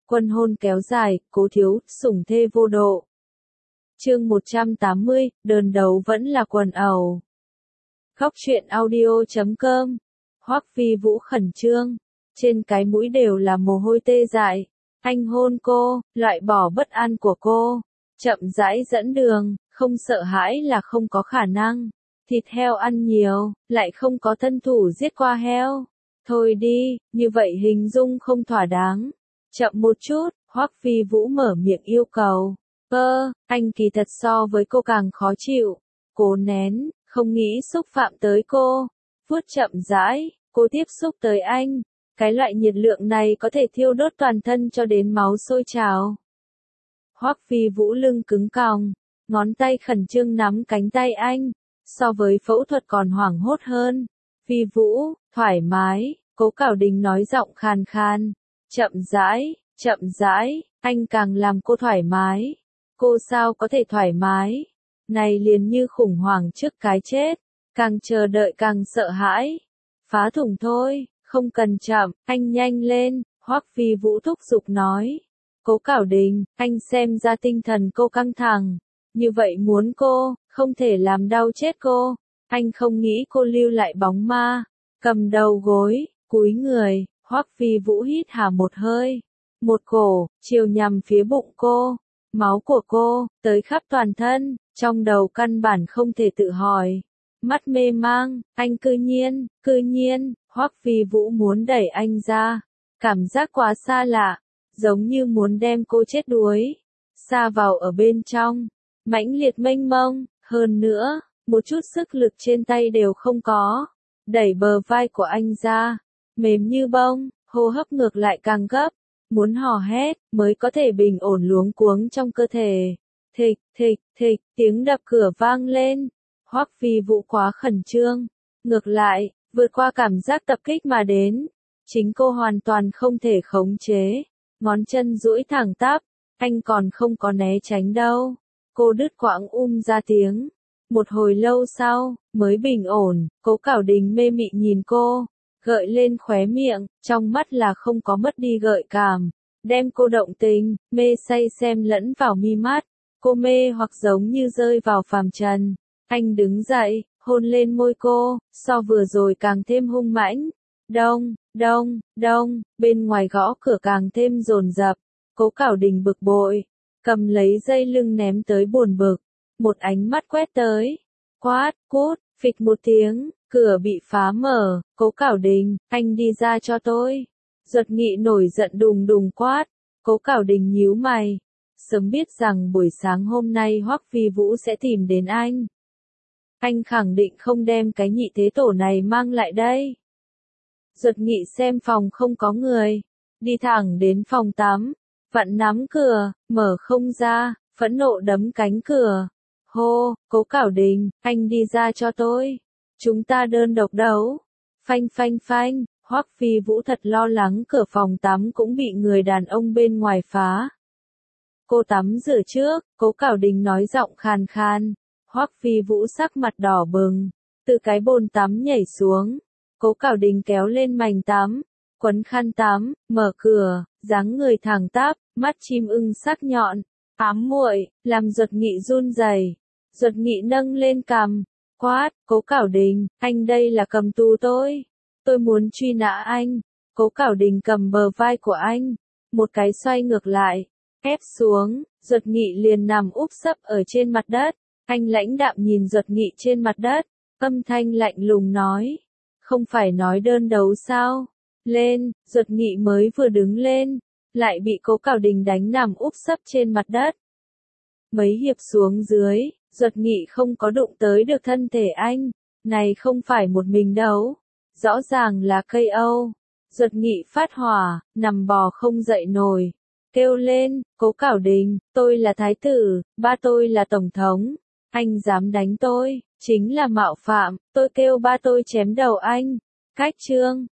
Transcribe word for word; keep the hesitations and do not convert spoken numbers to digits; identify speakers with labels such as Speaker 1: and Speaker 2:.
Speaker 1: Quân hôn kéo dài, Cố thiếu, sủng thê vô độ. Chương một trăm tám mươi, đờn đấu vẫn là quần ẩu. Khóc chuyện audio chấm com. Hoắc Phi Vũ khẩn trương, trên cái mũi đều là mồ hôi tê dại. Anh hôn cô, loại bỏ bất an của cô, chậm rãi dẫn đường, không sợ hãi là không có khả năng. Thịt heo ăn nhiều, lại không có thân thủ giết qua heo. Thôi đi, như vậy hình dung không thỏa đáng. Chậm một chút, Hoắc Phi Vũ mở miệng yêu cầu. Ơ, anh kỳ thật so với cô càng khó chịu. Cố nén, không nghĩ xúc phạm tới cô. Vuốt chậm rãi, cô tiếp xúc tới anh. Cái loại nhiệt lượng này có thể thiêu đốt toàn thân cho đến máu sôi trào. Hoắc Phi Vũ lưng cứng còng, ngón tay khẩn trương nắm cánh tay anh. So với phẫu thuật còn hoảng hốt hơn. Phi Vũ, thoải mái, Cố Cảo Đình nói giọng khàn khan. Chậm rãi, chậm rãi, anh càng làm cô thoải mái. Cô sao có thể thoải mái? Này liền như khủng hoảng trước cái chết. Càng chờ đợi càng sợ hãi. Phá thủng thôi, không cần chậm, anh nhanh lên, Hoắc Phi Vũ thúc giục nói. Cố Cảo Đình, anh xem ra tinh thần cô căng thẳng. Như vậy muốn cô, không thể làm đau chết cô. Anh không nghĩ cô lưu lại bóng ma. Cầm đầu gối, cúi người, Hoắc Phi Vũ hít hà một hơi. Một cổ, chiều nhằm phía bụng cô. Máu của cô, tới khắp toàn thân, trong đầu căn bản không thể tự hỏi. Mắt mê mang, anh cư nhiên, cư nhiên, Hoắc Phi Vũ muốn đẩy anh ra. Cảm giác quá xa lạ, giống như muốn đem cô chết đuối. Xa vào ở bên trong, mãnh liệt mênh mông, hơn nữa, một chút sức lực trên tay đều không có. Đẩy bờ vai của anh ra, mềm như bông, hô hấp ngược lại càng gấp. Muốn hò hét, mới có thể bình ổn luống cuống trong cơ thể. Thịch, thịch, thịch, tiếng đập cửa vang lên. Hoắc Phi Vũ quá khẩn trương. Ngược lại, vượt qua cảm giác tập kích mà đến. Chính cô hoàn toàn không thể khống chế. Ngón chân duỗi thẳng tắp, anh còn không có né tránh đâu. Cô đứt quãng um ra tiếng. Một hồi lâu sau, mới bình ổn, Cố Cảo Đình mê mị nhìn cô. Gợi lên khóe miệng, trong mắt là không có mất đi gợi cảm. Đem cô động tình, mê say xem lẫn vào mi mắt. Cô mê hoặc giống như rơi vào phàm trần. Anh đứng dậy, hôn lên môi cô, so vừa rồi càng thêm hung mãnh. Đông, đông, đông, bên ngoài gõ cửa càng thêm dồn dập. Cố Cảo Đình bực bội, cầm lấy dây lưng ném tới buồn bực. Một ánh mắt quét tới. Quát, cút, phịch một tiếng, cửa bị phá mở. Cố Cảo Đình, anh đi ra cho tôi. Duật Nghị nổi giận đùng đùng quát. Cố Cảo Đình nhíu mày. Sớm biết rằng buổi sáng hôm nay Hoắc Phi Vũ sẽ tìm đến anh. Anh khẳng định không đem cái nhị thế tổ này mang lại đây. Duật Nghị xem phòng không có người. Đi thẳng đến phòng tắm. Vặn nắm cửa, mở không ra, phẫn nộ đấm cánh cửa. Hô, Cố Cảo Đình, anh đi ra cho tôi. Chúng ta đơn độc đấu. Phanh phanh phanh, Hoắc Phi Vũ thật lo lắng cửa phòng tắm cũng bị người đàn ông bên ngoài phá. Cô tắm rửa trước, Cố Cảo Đình nói giọng khàn khan. Hoắc Phi Vũ sắc mặt đỏ bừng, từ cái bồn tắm nhảy xuống. Cố Cảo Đình kéo lên mành tắm, quấn khăn tắm, mở cửa, dáng người thẳng tắp, mắt chim ưng sắc nhọn, ám muội, làm Duật Nghị run rẩy. Duật Nghị nâng lên cằm, quát, Cố Cảo Đình, anh đây là cầm tù tôi. Tôi muốn truy nã anh. Cố Cảo Đình cầm bờ vai của anh, một cái xoay ngược lại, ép xuống, Duật Nghị liền nằm úp sấp ở trên mặt đất. Anh lãnh đạm nhìn Duật Nghị trên mặt đất, âm thanh lạnh lùng nói, không phải nói đơn đấu sao? Lên, Duật Nghị mới vừa đứng lên, lại bị Cố Cảo Đình đánh nằm úp sấp trên mặt đất. Mấy hiệp xuống dưới, Duật Nghị không có đụng tới được thân thể anh, này không phải một mình đấu, rõ ràng là cây âu. Duật Nghị phát hỏa, nằm bò không dậy nổi, kêu lên, Cố Cảo Đình, tôi là thái tử, ba tôi là tổng thống, anh dám đánh tôi, chính là mạo phạm, tôi kêu ba tôi chém đầu anh. Cách chương